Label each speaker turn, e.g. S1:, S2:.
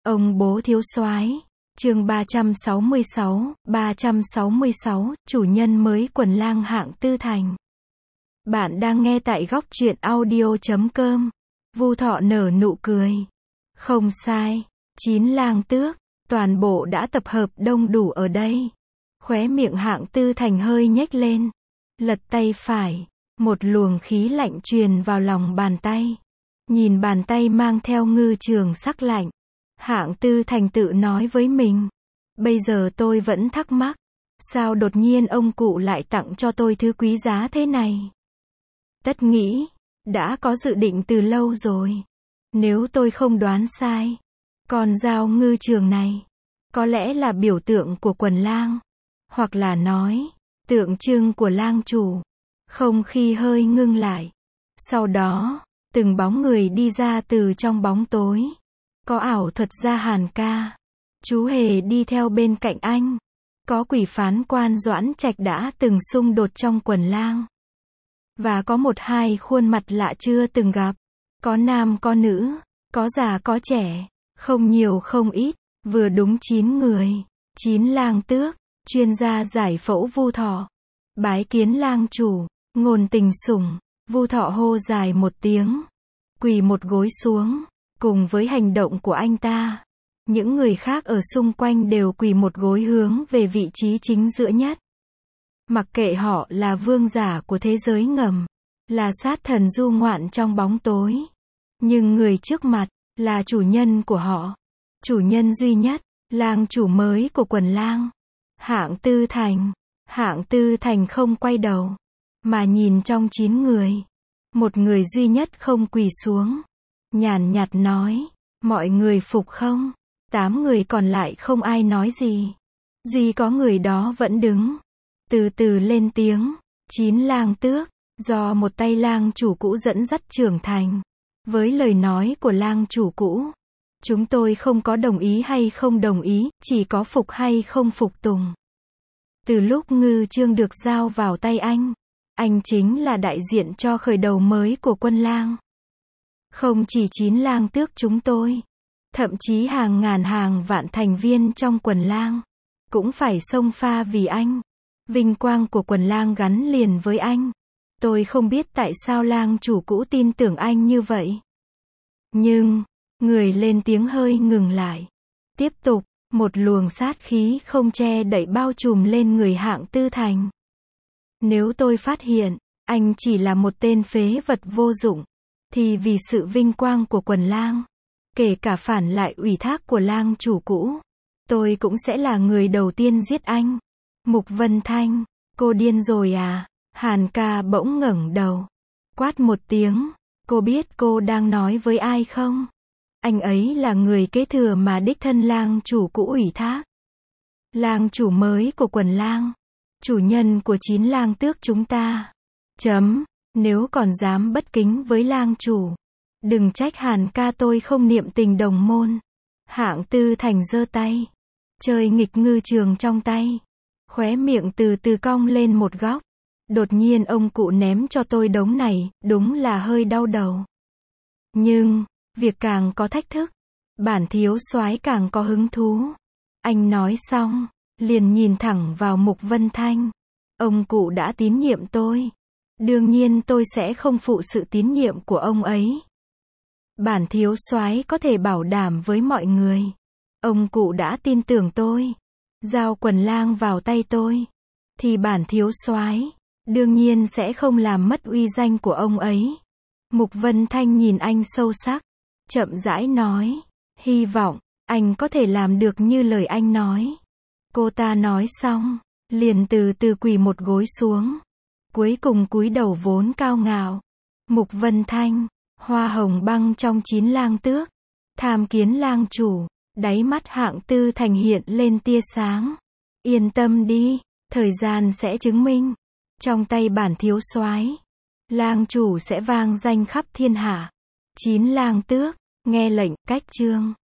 S1: Ông bố thiếu soái. Chương 366, chủ nhân mới quần lang hạng tư thành. Bạn đang nghe tại góc truyện audio.com. Vu Thọ nở nụ cười. Không sai, 9 lang tước, toàn bộ đã tập hợp đông đủ ở đây. Khóe miệng hạng tư thành hơi nhếch lên. Lật tay phải, một luồng khí lạnh truyền vào lòng bàn tay. Nhìn bàn tay mang theo ngư trường sắc lạnh. Hạng tư thành tự nói với mình. Bây giờ tôi vẫn thắc mắc. Sao đột nhiên ông cụ lại tặng cho tôi thứ quý giá thế này? Tất nghĩ, đã có dự định từ lâu rồi. Nếu tôi không đoán sai, con dao ngư trường này, có lẽ là biểu tượng của quần lang. Hoặc là nói, tượng trưng của lang chủ. Không khí hơi ngưng lại. Sau đó, từng bóng người đi ra từ trong bóng tối. Có ảo thuật gia Hàn ca. Chú hề đi theo bên cạnh anh. Có quỷ phán quan Doãn Trạch đã từng xung đột trong quần lang. Và có một hai khuôn mặt lạ chưa từng gặp. Có nam có nữ, có già có trẻ, không nhiều không ít, vừa đúng 9 người. 9 lang tước, chuyên gia giải phẫu Vu Thọ. Bái kiến lang chủ, ngôn tình sủng. Vu Thọ hô dài một tiếng. Quỳ một gối xuống. Cùng với hành động của anh ta, những người khác ở xung quanh đều quỳ một gối hướng về vị trí chính giữa nhất. Mặc kệ họ là vương giả của thế giới ngầm, là sát thần du ngoạn trong bóng tối. Nhưng người trước mặt, là chủ nhân của họ. Chủ nhân duy nhất, lang chủ mới của quần lang. Hạng tư thành. Hạng tư thành không quay đầu, mà nhìn trong 9 người. Một người duy nhất không quỳ xuống. Nhàn nhạt nói, mọi người phục không? 8 người còn lại không ai nói gì. Duy có người đó vẫn đứng. Từ từ lên tiếng, 9 lang tước, do một tay lang chủ cũ dẫn dắt trưởng thành. Với lời nói của lang chủ cũ, chúng tôi không có đồng ý hay không đồng ý, chỉ có phục hay không phục tùng. Từ lúc ngư chương được giao vào tay anh chính là đại diện cho khởi đầu mới của quân lang. Không chỉ 9 lang tước chúng tôi, thậm chí hàng ngàn hàng vạn thành viên trong quần lang, cũng phải xông pha vì anh. Vinh quang của quần lang gắn liền với anh. Tôi không biết tại sao lang chủ cũ tin tưởng anh như vậy. Nhưng, người lên tiếng hơi ngừng lại. Tiếp tục, một luồng sát khí không che đậy bao trùm lên người hạng tư thành. Nếu tôi phát hiện, anh chỉ là một tên phế vật vô dụng, thì vì sự vinh quang của quần lang, kể cả phản lại ủy thác của lang chủ cũ, tôi cũng sẽ là người đầu tiên giết anh. Mục Vân Thanh, cô điên rồi à? Hàn ca bỗng ngẩng đầu, quát một tiếng, cô biết cô đang nói với ai không? Anh ấy là người kế thừa mà đích thân lang chủ cũ ủy thác. Lang chủ mới của quần lang, chủ nhân của 9 lang tước chúng ta. Nếu còn dám bất kính với lang chủ, đừng trách Hàn ca tôi không niệm tình đồng môn. Hạng tư thành giơ tay, chơi nghịch ngư trường trong tay. Khóe miệng từ từ cong lên một góc. Đột nhiên ông cụ ném cho tôi đống này, đúng là hơi đau đầu. Nhưng, việc càng có thách thức, bản thiếu soái càng có hứng thú. Anh nói xong, liền nhìn thẳng vào Mục Vân Thanh. Ông cụ đã tín nhiệm tôi. Đương nhiên tôi sẽ không phụ sự tín nhiệm của ông ấy. Bản thiếu soái có thể bảo đảm với mọi người. Ông cụ đã tin tưởng tôi. Giao quần lang vào tay tôi. Thì bản thiếu soái đương nhiên sẽ không làm mất uy danh của ông ấy. Mục Vân Thanh nhìn anh sâu sắc. Chậm rãi nói. Hy vọng, anh có thể làm được như lời anh nói. Cô ta nói xong, liền từ từ quỳ một gối xuống. Cuối cùng cúi đầu vốn cao ngạo. Mục Vân Thanh, hoa hồng băng trong 9 lang tước. Tham kiến lang chủ, đáy mắt hạng tư thành hiện lên tia sáng. Yên tâm đi, thời gian sẽ chứng minh. Trong tay bản thiếu soái, lang chủ sẽ vang danh khắp thiên hạ. 9 lang tước, nghe lệnh, cách chương.